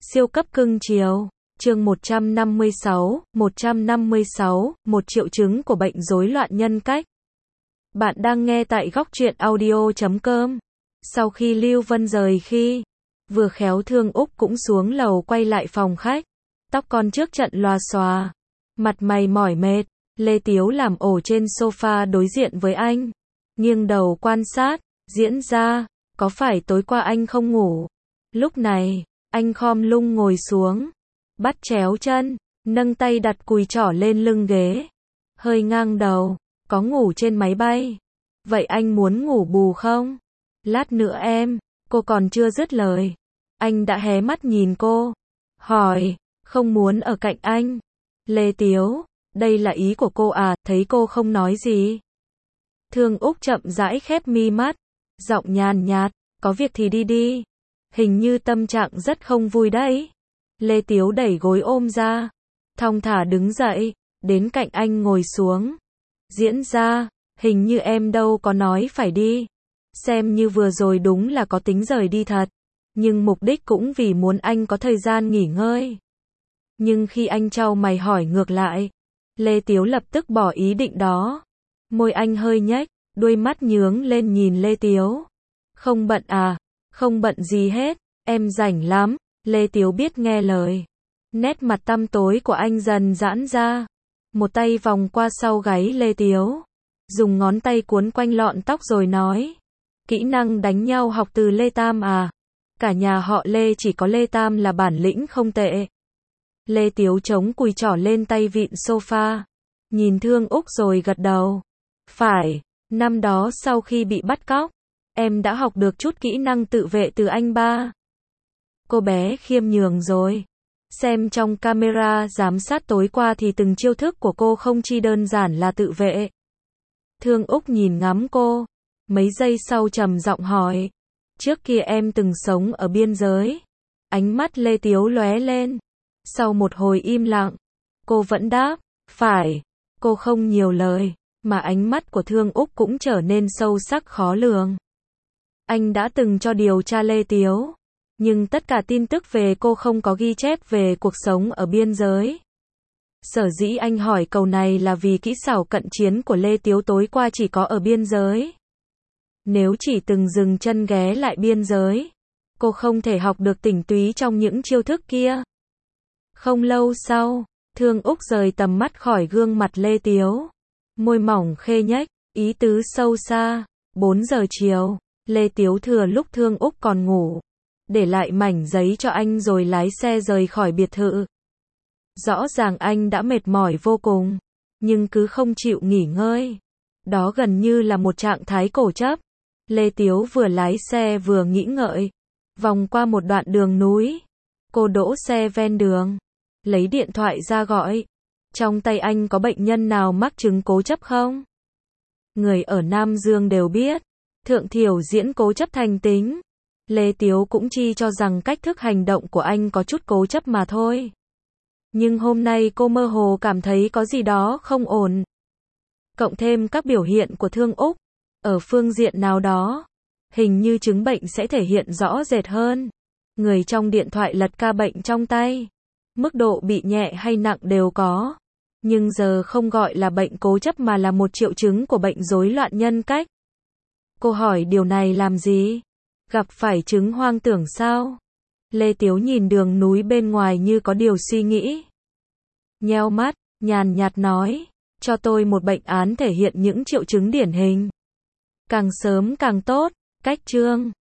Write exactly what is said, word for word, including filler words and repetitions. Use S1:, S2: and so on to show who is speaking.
S1: Siêu cấp cưng chiều. Chương một trăm năm mươi sáu, một trăm năm mươi sáu, một triệu chứng của bệnh rối loạn nhân cách. Bạn đang nghe tại góc truyện audio chấm com. Sau khi Lưu Vân rời khi, vừa khéo Thương Úc cũng xuống lầu quay lại phòng khách. Tóc con trước trận loà xòa. Mặt mày mỏi mệt. Lê Tiếu làm ổ trên sofa đối diện với anh. Nghiêng đầu quan sát. Diễn ra, có phải tối qua anh không ngủ? Lúc này, anh khom lưng ngồi xuống. Bắt chéo chân, nâng tay đặt cùi trỏ lên lưng ghế. Hơi ngang đầu, có ngủ trên máy bay. Vậy anh muốn ngủ bù không? Lát nữa em, cô còn chưa dứt lời. Anh đã hé mắt nhìn cô. Hỏi, không muốn ở cạnh anh. Lê Tiếu, đây là ý của cô à, thấy cô không nói gì. Thương Úc chậm rãi khép mi mắt. Giọng nhàn nhạt, có việc thì đi đi. Hình như tâm trạng rất không vui đấy. Lê Tiếu đẩy gối ôm ra. Thong thả đứng dậy, đến cạnh anh ngồi xuống. Diễn ra, hình như em đâu có nói phải đi. Xem như vừa rồi đúng là có tính rời đi thật. Nhưng mục đích cũng vì muốn anh có thời gian nghỉ ngơi. Nhưng khi anh chau mày hỏi ngược lại, Lê Tiếu lập tức bỏ ý định đó. Môi anh hơi nhếch, đuôi mắt nhướng lên nhìn Lê Tiếu. Không bận à? Không bận gì hết, em rảnh lắm. Lê Tiếu biết nghe lời. Nét mặt tăm tối của anh dần giãn ra. Một tay vòng qua sau gáy Lê Tiếu. Dùng ngón tay cuốn quanh lọn tóc rồi nói. Kỹ năng đánh nhau học từ Lê Tam à? Cả nhà họ Lê chỉ có Lê Tam là bản lĩnh không tệ. Lê Tiếu chống cùi trỏ lên tay vịn sofa. Nhìn Thương Úc rồi gật đầu. Phải, năm đó sau khi bị bắt cóc, em đã học được chút kỹ năng tự vệ từ anh ba. Cô bé khiêm nhường rồi. Xem trong camera giám sát tối qua thì từng chiêu thức của cô không chỉ đơn giản là tự vệ. Thương Úc nhìn ngắm cô. Mấy giây sau trầm giọng hỏi. Trước kia em từng sống ở biên giới. Ánh mắt Lê Tiếu lóe lên. Sau một hồi im lặng, cô vẫn đáp. Phải. Cô không nhiều lời, mà ánh mắt của Thương Úc cũng trở nên sâu sắc khó lường. Anh đã từng cho điều tra Lê Tiếu. Nhưng tất cả tin tức về cô không có ghi chép về cuộc sống ở biên giới. Sở dĩ anh hỏi câu này là vì kỹ xảo cận chiến của Lê Tiếu tối qua chỉ có ở biên giới. Nếu chỉ từng dừng chân ghé lại biên giới, cô không thể học được tinh túy trong những chiêu thức kia. Không lâu sau, Thương Úc rời tầm mắt khỏi gương mặt Lê Tiếu. Môi mỏng khê nhếch, ý tứ sâu xa. bốn giờ chiều, Lê Tiếu thừa lúc Thương Úc còn ngủ. Để lại mảnh giấy cho anh rồi lái xe rời khỏi biệt thự. Rõ ràng anh đã mệt mỏi vô cùng, nhưng cứ không chịu nghỉ ngơi. Đó gần như là một trạng thái cổ chấp. Lê Tiếu vừa lái xe vừa nghĩ ngợi. Vòng qua một đoạn đường núi. Cô đỗ xe ven đường. Lấy điện thoại ra gọi. Trong tay anh có bệnh nhân nào mắc chứng cố chấp không? Người ở Nam Dương đều biết. Thượng Thiểu diễn cố chấp thành tính. Lê Tiếu cũng chi cho rằng cách thức hành động của anh có chút cố chấp mà thôi. Nhưng hôm nay cô mơ hồ cảm thấy có gì đó không ổn. Cộng thêm các biểu hiện của Thương Úc, ở phương diện nào đó, hình như chứng bệnh sẽ thể hiện rõ rệt hơn. Người trong điện thoại lật ca bệnh trong tay. Mức độ bị nhẹ hay nặng đều có. Nhưng giờ không gọi là bệnh cố chấp mà là một triệu chứng của bệnh rối loạn nhân cách. Cô hỏi điều này làm gì? Gặp phải chứng hoang tưởng sao? Lê Tiếu nhìn đường núi bên ngoài như có điều suy nghĩ. Nheo mắt, nhàn nhạt nói. Cho tôi một bệnh án thể hiện những triệu chứng điển hình. Càng sớm càng tốt. Cách chương